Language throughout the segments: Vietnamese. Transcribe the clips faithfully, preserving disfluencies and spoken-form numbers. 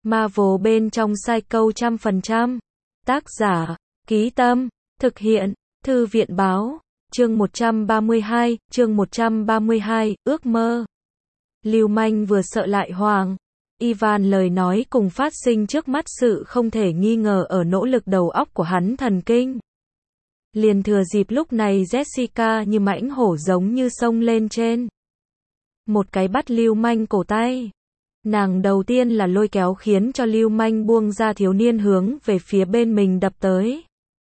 Marvel bên trong Psycho trăm phần trăm. Tác giả, Ký Tâm, thực hiện, Thư viện Báo, chương một trăm ba mươi hai, chương một trăm ba mươi hai, ước mơ. Lưu manh vừa sợ lại hoảng. Ivan lời nói cùng phát sinh trước mắt sự không thể nghi ngờ ở nỗ lực đầu óc của hắn thần kinh. Liền thừa dịp lúc này Jessica như mãnh hổ giống như xông lên trên. Một cái bắt lưu manh cổ tay. Nàng đầu tiên là lôi kéo khiến cho lưu manh buông ra thiếu niên hướng về phía bên mình đập tới.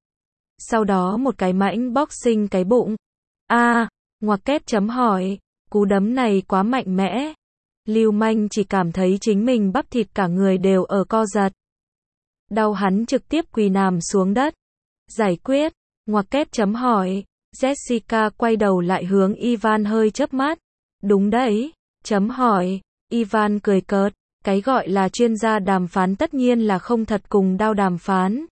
Sau đó một cái mãnh boxing cái bụng. A, à, ngoặc kép chấm hỏi, cú đấm này quá mạnh mẽ. Lưu manh chỉ cảm thấy chính mình bắp thịt cả người đều ở co giật. Đau hắn trực tiếp quỳ nằm xuống đất. Giải quyết, ngoặc kép chấm hỏi, Jessica quay đầu lại hướng Ivan hơi chớp mắt. Đúng đấy, chấm hỏi, Ivan cười cợt, cái gọi là chuyên gia đàm phán tất nhiên là không thật cùng đao đàm phán.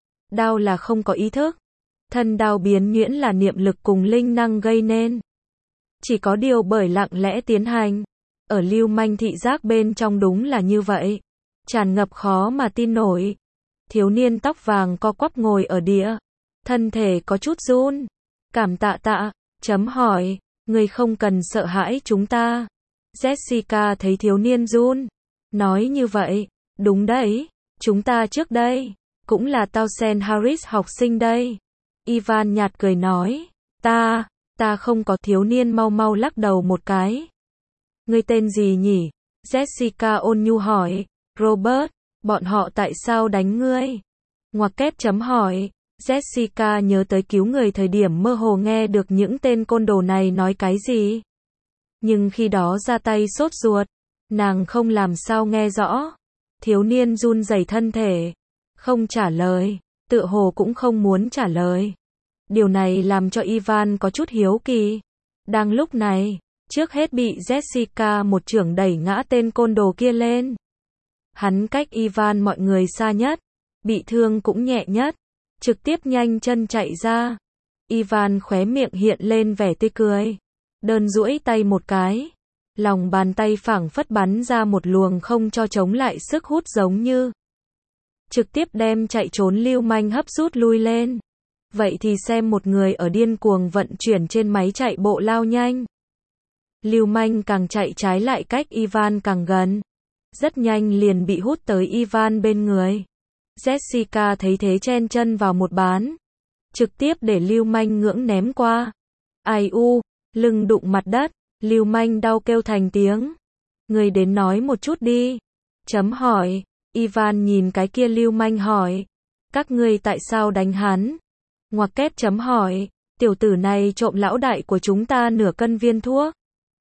Đao là không có ý thức. Thân đao biến nhuyễn là niệm lực cùng linh năng gây nên. Chỉ có điều bởi lặng lẽ tiến hành. Ở lưu manh thị giác bên trong đúng là như vậy. Tràn ngập khó mà tin nổi. Thiếu niên tóc vàng co quắp ngồi ở địa. Thân thể có chút run. Cảm tạ tạ, chấm hỏi, người không cần sợ hãi chúng ta. Jessica thấy thiếu niên run. Nói như vậy, đúng đấy, chúng ta trước đây, cũng là Townsend Harris học sinh đây. Ivan nhạt cười nói, ta, ta không có. Thiếu niên mau mau lắc đầu một cái. Ngươi tên gì nhỉ? Jessica ôn nhu hỏi, Robert, bọn họ tại sao đánh ngươi? Ngoặc kép chấm hỏi, Jessica nhớ tới cứu người thời điểm mơ hồ nghe được những tên côn đồ này nói cái gì. Nhưng khi đó ra tay sốt ruột, nàng không làm sao nghe rõ. Thiếu niên run rẩy thân thể, không trả lời, tựa hồ cũng không muốn trả lời. Điều này làm cho Ivan có chút hiếu kỳ. Đang lúc này, trước hết bị Jessica một chưởng đẩy ngã tên côn đồ kia lên. Hắn cách Ivan mọi người xa nhất, bị thương cũng nhẹ nhất, trực tiếp nhanh chân chạy ra. Ivan khóe miệng hiện lên vẻ tươi cười, đơn duỗi tay một cái, lòng bàn tay phảng phất bắn ra một luồng không cho chống lại sức hút giống như trực tiếp đem chạy trốn lưu manh hấp rút lui lên. Vậy thì xem một người ở điên cuồng vận chuyển trên máy chạy bộ lao nhanh. Lưu manh càng chạy trái lại cách Ivan càng gần. Rất nhanh liền bị hút tới Ivan bên người. Jessica thấy thế chen chân vào một bán. Trực tiếp để lưu manh ngưỡng ném qua. Ai u, lưng đụng mặt đất. Lưu manh đau kêu thành tiếng. Người đến nói một chút đi. Chấm hỏi. Ivan nhìn cái kia lưu manh hỏi. Các ngươi tại sao đánh hắn? Ngoặc kép chấm hỏi. Tiểu tử này trộm lão đại của chúng ta nửa cân viên thuốc.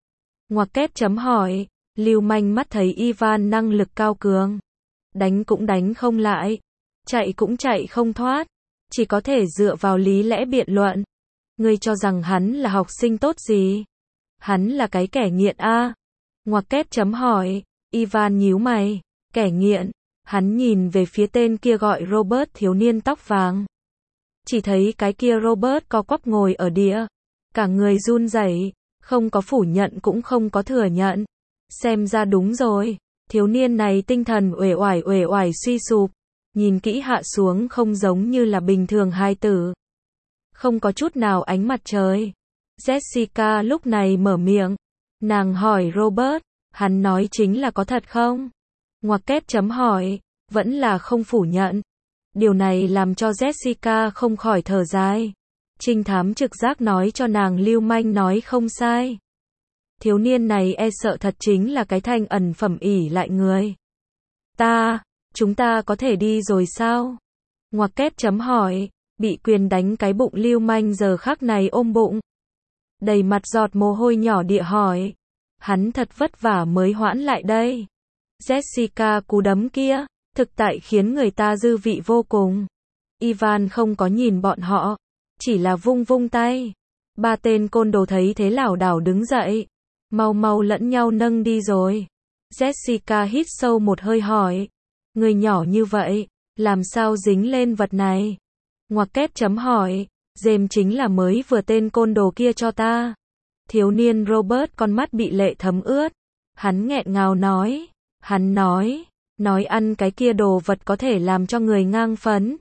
Ngoặc kép chấm hỏi. Lưu manh mắt thấy Ivan năng lực cao cường. Đánh cũng đánh không lại. Chạy cũng chạy không thoát. Chỉ có thể dựa vào lý lẽ biện luận. Ngươi cho rằng hắn là học sinh tốt gì? Hắn là cái kẻ nghiện a. Ngoặc kép chấm hỏi. Ivan nhíu mày. Kẻ nghiện. Hắn nhìn về phía tên kia gọi Robert thiếu niên tóc vàng. Chỉ thấy cái kia Robert co quắp ngồi ở địa. Cả người run rẩy, không có phủ nhận cũng không có thừa nhận. Xem ra đúng rồi. Thiếu niên này tinh thần uể oải uể oải suy sụp. Nhìn kỹ hạ xuống không giống như là bình thường hài tử. Không có chút nào ánh mặt trời. Jessica lúc này mở miệng. Nàng hỏi Robert, hắn nói chính là có thật không? Ngoặc kép chấm hỏi, vẫn là không phủ nhận. Điều này làm cho Jessica không khỏi thở dài. Trinh thám trực giác nói cho nàng lưu manh nói không sai. Thiếu niên này e sợ thật chính là cái thanh ẩn phẩm ỷ lại người. Ta, chúng ta có thể đi rồi sao? Ngoặc kép chấm hỏi, bị quyền đánh cái bụng lưu manh giờ khắc này ôm bụng. Đầy mặt giọt mồ hôi nhỏ địa hỏi. Hắn thật vất vả mới hoãn lại đây. Jessica cú đấm kia, thực tại khiến người ta dư vị vô cùng. Ivan không có nhìn bọn họ, chỉ là vung vung tay. Ba tên côn đồ thấy thế lảo đảo đứng dậy. Mau mau lẫn nhau nâng đi rồi. Jessica hít sâu một hơi hỏi. Người nhỏ như vậy, làm sao dính lên vật này? Ngoặc kép chấm hỏi. Dêm chính là mới vừa tên côn đồ kia cho ta. Thiếu niên Robert con mắt bị lệ thấm ướt. Hắn nghẹn ngào nói. Hắn nói. nói ăn cái kia đồ vật có thể làm cho người ngang phấn.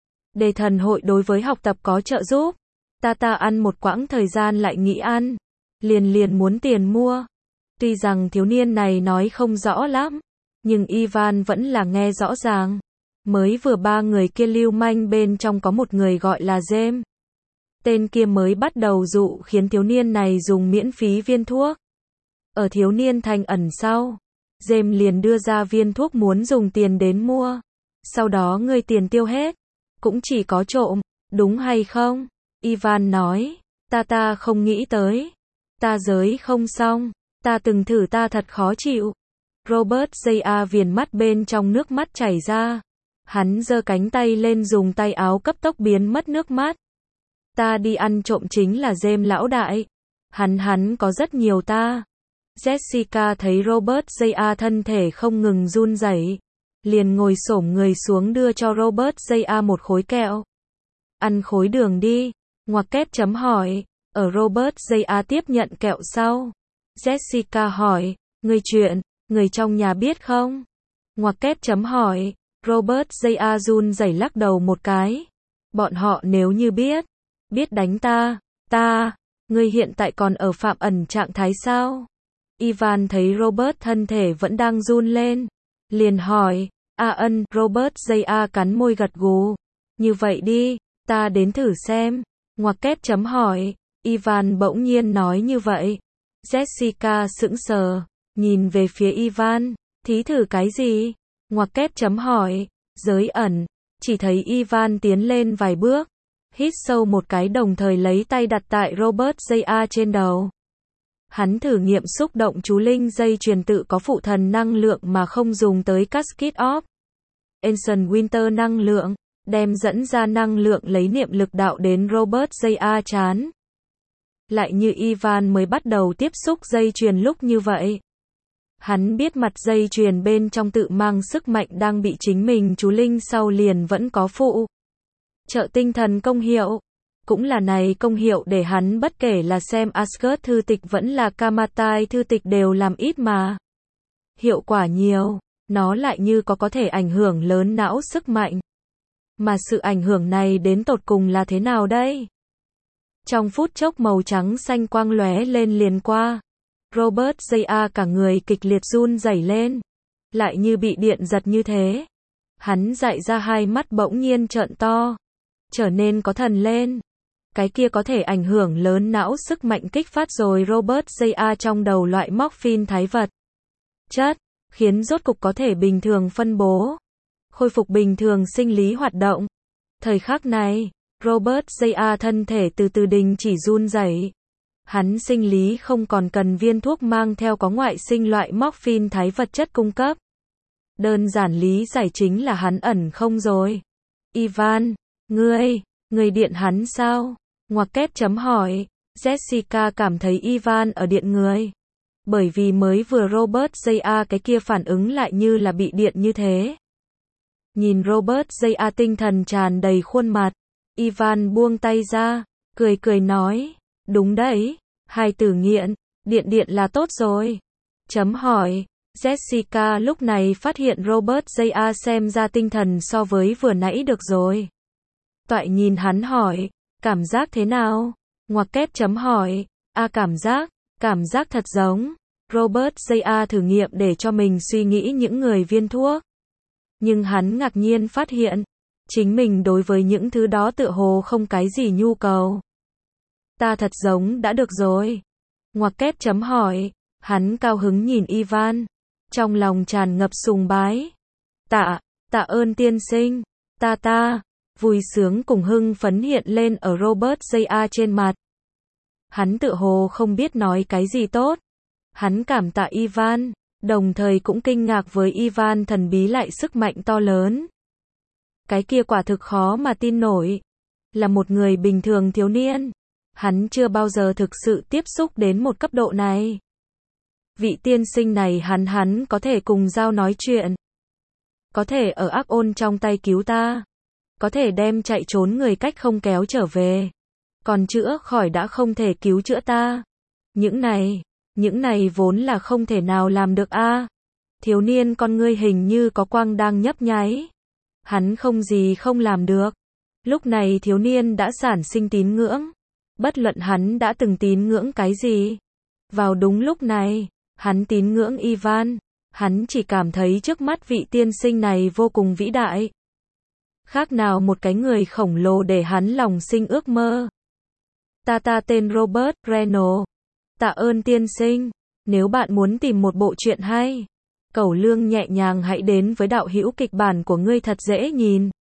Đề thần hội đối với học tập có trợ giúp. Ta ta ăn một quãng thời gian lại nghĩ ăn. Liền liền muốn tiền mua. Tuy rằng thiếu niên này nói không rõ lắm, nhưng Ivan vẫn là nghe rõ ràng. Mới vừa ba người kia lưu manh bên trong có một người gọi là James. Tên kia mới bắt đầu dụ khiến thiếu niên này dùng miễn phí viên thuốc. Ở thiếu niên thành ẩn sau, James liền đưa ra viên thuốc muốn dùng tiền đến mua. Sau đó ngươi tiền tiêu hết, cũng chỉ có trộm, đúng hay không? Ivan nói, ta ta không nghĩ tới. Ta giới không xong, ta từng thử ta thật khó chịu. Robert J A viền mắt bên trong nước mắt chảy ra. Hắn giơ cánh tay lên dùng tay áo cấp tốc biến mất nước mắt. Ta đi ăn trộm chính là James lão đại. Hắn hắn có rất nhiều ta. Jessica thấy Robert J A thân thể không ngừng run rẩy, liền ngồi xổm người xuống đưa cho Robert J A một khối kẹo. Ăn khối đường đi. Ngoặc kép chấm hỏi. Ở Robert J A tiếp nhận kẹo sau, Jessica hỏi, người chuyện, người trong nhà biết không? Ngoặc kép chấm hỏi. Robert J A run rẩy lắc đầu một cái. Bọn họ nếu như biết, biết đánh ta, ta, ngươi hiện tại còn ở phạm ẩn trạng thái sao? Ivan thấy Robert thân thể vẫn đang run lên, liền hỏi, a ân, Robert J A cắn môi gật gù. Như vậy đi, ta đến thử xem. Ngoặc kép chấm hỏi. Ivan bỗng nhiên nói như vậy. Jessica sững sờ, nhìn về phía Ivan, thí thử cái gì? Ngoặc kép chấm hỏi. Giới ẩn. Chỉ thấy Ivan tiến lên vài bước, hít sâu một cái đồng thời lấy tay đặt tại Robert J A trên đầu. Hắn thử nghiệm xúc động chú linh dây truyền tự có phụ thần năng lượng mà không dùng tới Casket of Ancient Winter năng lượng, đem dẫn ra năng lượng lấy niệm lực đạo đến Robert J A chán. Lại như Ivan mới bắt đầu tiếp xúc dây chuyền lúc như vậy. Hắn biết mặt dây chuyền bên trong tự mang sức mạnh đang bị chính mình chú linh sau liền vẫn có phụ trợ tinh thần công hiệu. Cũng là này công hiệu để hắn bất kể là xem Asgard thư tịch vẫn là Kamatai thư tịch đều làm ít mà hiệu quả nhiều, nó lại như có có thể ảnh hưởng lớn não sức mạnh. Mà sự ảnh hưởng này đến tột cùng là thế nào đây? Trong phút chốc màu trắng xanh quang lóe lên liền qua. Robert J A cả người kịch liệt run rẩy lên, lại như bị điện giật như thế. Hắn dại ra hai mắt bỗng nhiên trợn to, trở nên có thần lên. Cái kia có thể ảnh hưởng lớn não sức mạnh kích phát rồi Robert J A trong đầu loại morphine thái vật chất, khiến rốt cục có thể bình thường phân bố, khôi phục bình thường sinh lý hoạt động. Thời khắc này, Robert J A thân thể từ từ đình chỉ run rẩy. Hắn sinh lý không còn cần viên thuốc mang theo có ngoại sinh loại morphine thái vật chất cung cấp. Đơn giản lý giải chính là hắn ẩn không rồi. Ivan, ngươi, ngươi điện hắn sao? Ngoặc kép chấm hỏi. Jessica cảm thấy Ivan ở điện người. Bởi vì mới vừa Robert J A cái kia phản ứng lại như là bị điện như thế. Nhìn Robert J A tinh thần tràn đầy khuôn mặt, Ivan buông tay ra, cười cười nói, đúng đấy, hai từ nghiện, điện điện là tốt rồi. Chấm hỏi. Jessica lúc này phát hiện Robert J A xem ra tinh thần so với vừa nãy được rồi. Toại nhìn hắn hỏi, cảm giác thế nào? Ngoặc kép chấm hỏi, a cảm giác, cảm giác thật giống. Robert J A thử nghiệm để cho mình suy nghĩ những người viên thuốc. Nhưng hắn ngạc nhiên phát hiện, chính mình đối với những thứ đó tựa hồ không cái gì nhu cầu. Ta thật giống đã được rồi. Ngoặc kép chấm hỏi, hắn cao hứng nhìn Ivan, trong lòng tràn ngập sùng bái. Tạ, tạ ơn tiên sinh, ta ta, vui sướng cùng hưng phấn hiện lên ở Robert J A trên mặt. Hắn tựa hồ không biết nói cái gì tốt. Hắn cảm tạ Ivan, đồng thời cũng kinh ngạc với Ivan thần bí lại sức mạnh to lớn. Cái kia quả thực khó mà tin nổi. Là một người bình thường thiếu niên. Hắn chưa bao giờ thực sự tiếp xúc đến một cấp độ này. Vị tiên sinh này hắn hắn có thể cùng giao nói chuyện. Có thể ở ác ôn trong tay cứu ta. Có thể đem chạy trốn người cách không kéo trở về. Còn chữa khỏi đã không thể cứu chữa ta. Những này, những này vốn là không thể nào làm được a. Thiếu niên con ngươi hình như có quang đang nhấp nháy. Hắn không gì không làm được. Lúc này thiếu niên đã sản sinh tín ngưỡng. Bất luận hắn đã từng tín ngưỡng cái gì. Vào đúng lúc này, hắn tín ngưỡng Ivan. Hắn chỉ cảm thấy trước mắt vị tiên sinh này vô cùng vĩ đại. Khác nào một cái người khổng lồ để hắn lòng sinh ước mơ. Ta ta tên Robert Reynolds. Tạ ơn tiên sinh. Nếu bạn muốn tìm một bộ truyện hay, cẩu lương nhẹ nhàng hãy đến với đạo hữu kịch bản của ngươi thật dễ nhìn.